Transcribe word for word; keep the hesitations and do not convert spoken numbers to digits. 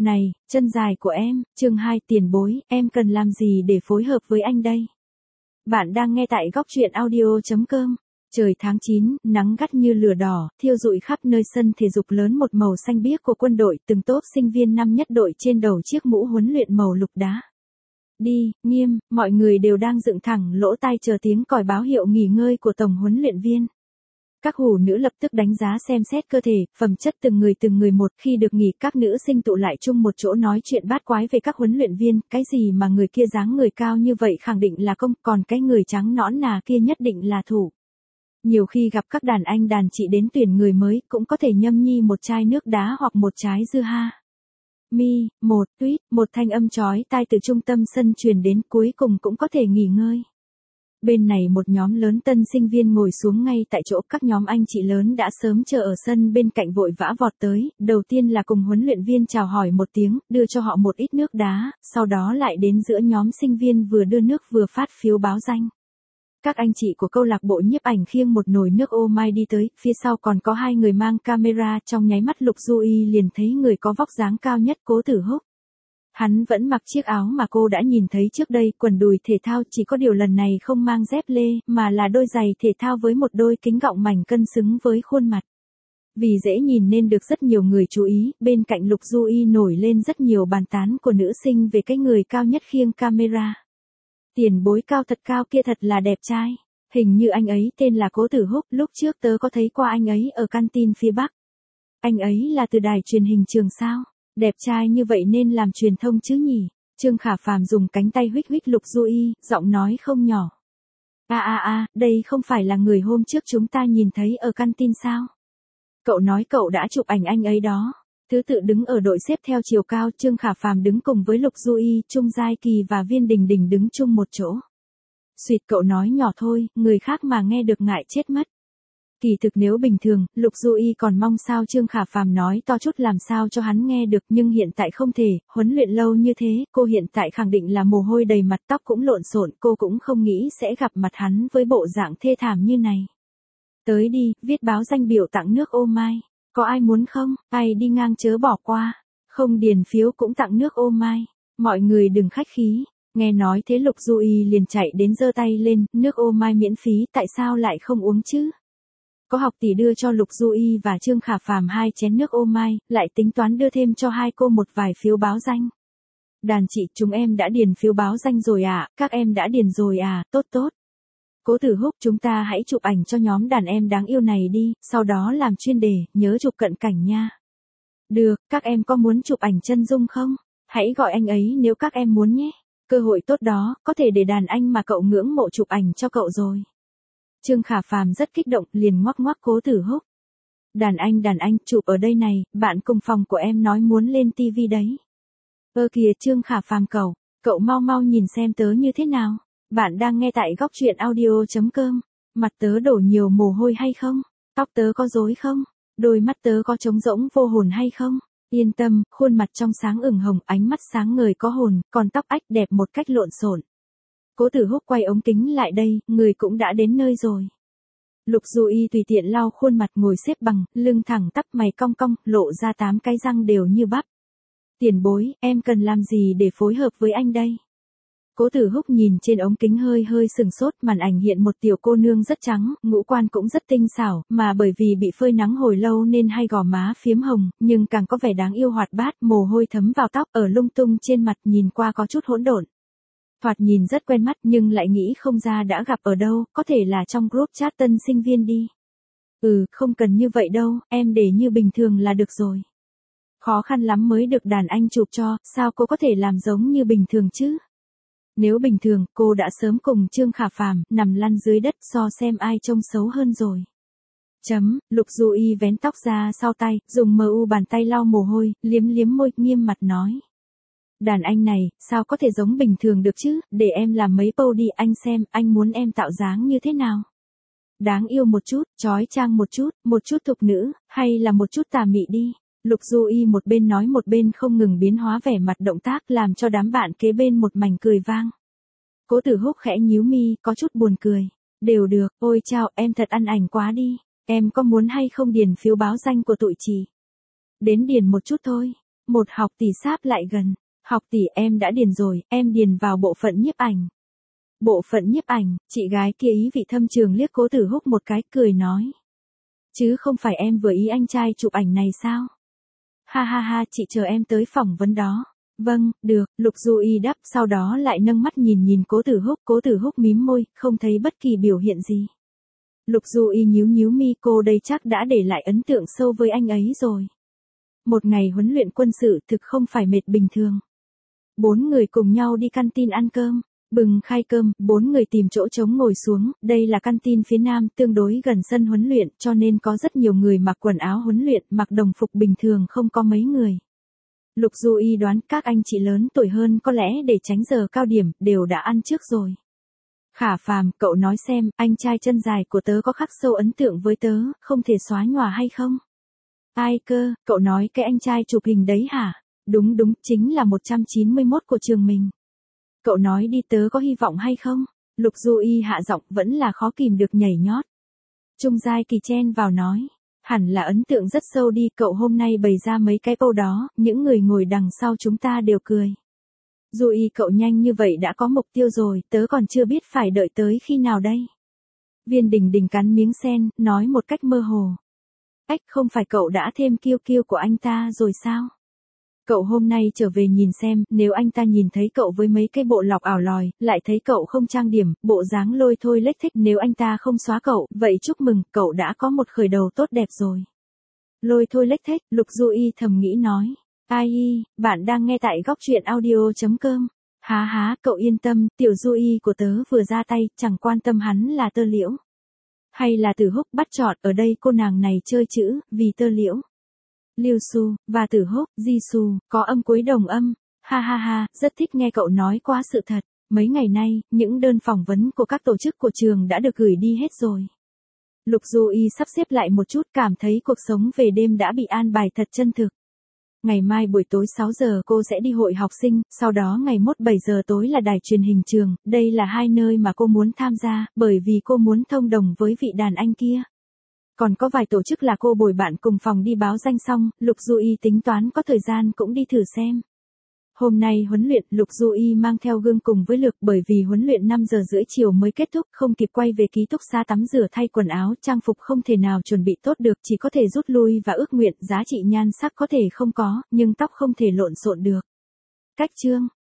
Này, chân dài của em, chương hai tiền bối, em cần làm gì để phối hợp với anh đây? Bạn đang nghe tại góc truyện audio.com. Trời tháng chín, nắng gắt như lửa đỏ, thiêu rụi khắp nơi sân thể dục lớn một màu xanh biếc của quân đội, từng tốp sinh viên năm nhất đội trên đầu chiếc mũ huấn luyện màu lục đá. Đi, nghiêm, mọi người đều đang dựng thẳng lỗ tai chờ tiếng còi báo hiệu nghỉ ngơi của tổng huấn luyện viên. Các hủ nữ lập tức đánh giá xem xét cơ thể, phẩm chất từng người từng người một. Khi được nghỉ, các nữ sinh tụ lại chung một chỗ nói chuyện bát quái về các huấn luyện viên. Cái gì mà người kia dáng người cao như vậy khẳng định là công, còn cái người trắng nõn nà kia nhất định là thủ. Nhiều khi gặp các đàn anh đàn chị đến tuyển người mới, cũng có thể nhâm nhi một chai nước đá hoặc một trái dưa ha. Mi, một, tuyết, một thanh âm chói tai từ trung tâm sân truyền đến, cuối cùng cũng có thể nghỉ ngơi. Bên này một nhóm lớn tân sinh viên ngồi xuống ngay tại chỗ, các nhóm anh chị lớn đã sớm chờ ở sân bên cạnh vội vã vọt tới, đầu tiên là cùng huấn luyện viên chào hỏi một tiếng, đưa cho họ một ít nước đá, sau đó lại đến giữa nhóm sinh viên vừa đưa nước vừa phát phiếu báo danh. Các anh chị của câu lạc bộ nhiếp ảnh khiêng một nồi nước ô mai đi tới, phía sau còn có hai người mang camera, trong nháy mắt Lục Du Y liền thấy người có vóc dáng cao nhất, Cố Tử Húc. Hắn vẫn mặc chiếc áo mà cô đã nhìn thấy trước đây, quần đùi thể thao, chỉ có điều lần này không mang dép lê, mà là đôi giày thể thao với một đôi kính gọng mảnh cân xứng với khuôn mặt. Vì dễ nhìn nên được rất nhiều người chú ý, bên cạnh Lục Du Y nổi lên rất nhiều bàn tán của nữ sinh về cái người cao nhất khiêng camera. Tiền bối cao thật cao kia thật là đẹp trai, hình như anh ấy tên là Cố Tử Húc, lúc trước tớ có thấy qua anh ấy ở canteen phía Bắc. Anh ấy là từ đài truyền hình trường sao? Đẹp trai như vậy nên làm truyền thông chứ nhỉ? Trương Khả Phàm dùng cánh tay huých huých Lục Du Y, giọng nói không nhỏ. A a a, đây không phải là người hôm trước chúng ta nhìn thấy ở canteen sao? Cậu nói cậu đã chụp ảnh anh ấy đó. Thứ tự đứng ở đội xếp theo chiều cao, Trương Khả Phàm đứng cùng với Lục Du Y, Trung Giai Kỳ và Viên Đình Đình đứng chung một chỗ. Xuyệt, cậu nói nhỏ thôi, người khác mà nghe được ngại chết mất. Kỳ thực nếu bình thường, Lục Du Y còn mong sao Trương Khả Phàm nói to chút làm sao cho hắn nghe được, nhưng hiện tại không thể, huấn luyện lâu như thế, cô hiện tại khẳng định là mồ hôi đầy mặt, tóc cũng lộn xộn, cô cũng không nghĩ sẽ gặp mặt hắn với bộ dạng thê thảm như này. Tới đi, viết báo danh biểu tặng nước ô mai. Có ai muốn không? Ai đi ngang chớ bỏ qua. Không điền phiếu cũng tặng nước ô mai. Mọi người đừng khách khí. Nghe nói thế Lục Du Y liền chạy đến giơ tay lên, nước ô mai miễn phí, tại sao lại không uống chứ? Có học tỷ đưa cho Lục Du Y và Trương Khả Phàm hai chén nước ô mai, lại tính toán đưa thêm cho hai cô một vài phiếu báo danh. Đàn chị, chúng em đã điền phiếu báo danh rồi à, các em đã điền rồi à, tốt tốt. Cố Tử Húc, chúng ta hãy chụp ảnh cho nhóm đàn em đáng yêu này đi, sau đó làm chuyên đề, nhớ chụp cận cảnh nha. Được, các em có muốn chụp ảnh chân dung không? Hãy gọi anh ấy nếu các em muốn nhé. Cơ hội tốt đó, có thể để đàn anh mà cậu ngưỡng mộ chụp ảnh cho cậu rồi. Trương Khả Phàm rất kích động, liền ngoắc ngoắc Cố Tử Húc. Đàn anh đàn anh, chụp ở đây này, bạn cùng phòng của em nói muốn lên tivi đấy. Ơ kìa Trương Khả Phàm cậu, cậu mau mau nhìn xem tớ như thế nào. Bạn đang nghe tại góc truyện audio.com. Mặt tớ đổ nhiều mồ hôi hay không? Tóc tớ có rối không? Đôi mắt tớ có trống rỗng vô hồn hay không? Yên tâm, khuôn mặt trong sáng ửng hồng, ánh mắt sáng ngời có hồn, còn tóc ách đẹp một cách lộn xộn. Cố Tử Húc quay ống kính lại đây, người cũng đã đến nơi rồi. Lục Du Y tùy tiện lau khuôn mặt, ngồi xếp bằng, lưng thẳng tắp, mày cong cong, lộ ra tám cái răng đều như bắp. Tiền bối, em cần làm gì để phối hợp với anh đây? Cố Tử Húc nhìn trên ống kính hơi hơi sừng sốt, màn ảnh hiện một tiểu cô nương rất trắng, ngũ quan cũng rất tinh xảo, mà bởi vì bị phơi nắng hồi lâu nên hai gò má phiếm hồng, nhưng càng có vẻ đáng yêu hoạt bát, mồ hôi thấm vào tóc, ở lung tung trên mặt, nhìn qua có chút hỗn độn. Thoạt nhìn rất quen mắt nhưng lại nghĩ không ra đã gặp ở đâu, có thể là trong group chat tân sinh viên đi. Ừ, không cần như vậy đâu, em để như bình thường là được rồi. Khó khăn lắm mới được đàn anh chụp cho, sao cô có thể làm giống như bình thường chứ? Nếu bình thường, cô đã sớm cùng Trương Khả Phàm nằm lăn dưới đất so xem ai trông xấu hơn rồi. Chấm, Lục Du Y vén tóc ra sau tay, dùng mờ u bàn tay lau mồ hôi, liếm liếm môi, nghiêm mặt nói. Đàn anh này, sao có thể giống bình thường được chứ, để em làm mấy pose đi anh xem, anh muốn em tạo dáng như thế nào? Đáng yêu một chút, chói chang một chút, một chút thục nữ, hay là một chút tà mị đi. Lục Du Y một bên nói một bên không ngừng biến hóa vẻ mặt động tác, làm cho đám bạn kế bên một mảnh cười vang. Cố Tử Húc khẽ nhíu mi, có chút buồn cười. Đều được, ôi chao, em thật ăn ảnh quá đi. Em có muốn hay không điền phiếu báo danh của tụi chị? Đến điền một chút thôi. Một học tỷ sáp lại gần. Học tỷ em đã điền rồi, em điền vào bộ phận nhiếp ảnh. Bộ phận nhiếp ảnh, chị gái kia ý vị thâm trường liếc Cố Tử Húc một cái, cười nói. Chứ không phải em vừa ý anh trai chụp ảnh này sao? Ha ha ha, chị chờ em tới phỏng vấn đó. Vâng, được, Lục Du Y đáp, sau đó lại nâng mắt nhìn nhìn Cố Tử Húc, Cố Tử Húc mím môi, không thấy bất kỳ biểu hiện gì. Lục Du Y nhíu nhíu mi, cô đây chắc đã để lại ấn tượng sâu với anh ấy rồi. Một ngày huấn luyện quân sự thực không phải mệt bình thường. Bốn người cùng nhau đi căn tin ăn cơm. Bừng khai cơm, bốn người tìm chỗ trống ngồi xuống, đây là căn tin phía nam tương đối gần sân huấn luyện cho nên có rất nhiều người mặc quần áo huấn luyện, mặc đồng phục bình thường không có mấy người. Lục Du Y đoán các anh chị lớn tuổi hơn có lẽ để tránh giờ cao điểm, đều đã ăn trước rồi. Khả Phàm, cậu nói xem, anh trai chân dài của tớ có khắc sâu ấn tượng với tớ, không thể xóa nhòa hay không? Ai cơ, cậu nói cái anh trai chụp hình đấy hả? Đúng đúng, chính là một trăm chín mươi mốt của trường mình. Cậu nói đi tớ có hy vọng hay không? Lục Du Y hạ giọng vẫn là khó kìm được nhảy nhót. Trung Giai Kỳ chen vào nói. Hẳn là ấn tượng rất sâu đi, cậu hôm nay bày ra mấy cái câu đó, những người ngồi đằng sau chúng ta đều cười. Du Y cậu nhanh như vậy đã có mục tiêu rồi, tớ còn chưa biết phải đợi tới khi nào đây. Viên Đình Đình cắn miếng sen, nói một cách mơ hồ. Ách, không phải cậu đã thêm kiêu kiêu của anh ta rồi sao? Cậu hôm nay trở về nhìn xem, nếu anh ta nhìn thấy cậu với mấy cái bộ lọc ảo lòi, lại thấy cậu không trang điểm, bộ dáng lôi thôi lếch thếch, nếu anh ta không xóa cậu, vậy chúc mừng, cậu đã có một khởi đầu tốt đẹp rồi. Lôi thôi lếch thếch, Lục Du Y thầm nghĩ nói. Ai y, bạn đang nghe tại góc truyện audio chấm com. Há há, cậu yên tâm, tiểu Du Y của tớ vừa ra tay, chẳng quan tâm hắn là Tơ Liễu. Hay là Tử Húc, bắt chọn, ở đây cô nàng này chơi chữ, vì Tơ Liễu. Liêu Su, và Tử Húc, Di Su, có âm cuối đồng âm. Ha ha ha, rất thích nghe cậu nói quá sự thật. Mấy ngày nay, những đơn phỏng vấn của các tổ chức của trường đã được gửi đi hết rồi. Lục Du Y sắp xếp lại một chút, cảm thấy cuộc sống về đêm đã bị an bài thật chân thực. Ngày mai buổi tối sáu giờ cô sẽ đi hội học sinh, sau đó ngày mốt bảy giờ tối là đài truyền hình trường, đây là hai nơi mà cô muốn tham gia, bởi vì cô muốn thông đồng với vị đàn anh kia. Còn có vài tổ chức là cô bồi bạn cùng phòng đi báo danh xong, Lục Du Y tính toán có thời gian cũng đi thử xem. Hôm nay huấn luyện, Lục Du Y mang theo gương cùng với Lực bởi vì huấn luyện năm giờ rưỡi chiều mới kết thúc, không kịp quay về ký túc xá tắm rửa thay quần áo, trang phục không thể nào chuẩn bị tốt được, chỉ có thể rút lui và ước nguyện, giá trị nhan sắc có thể không có, nhưng tóc không thể lộn xộn được. Cách chương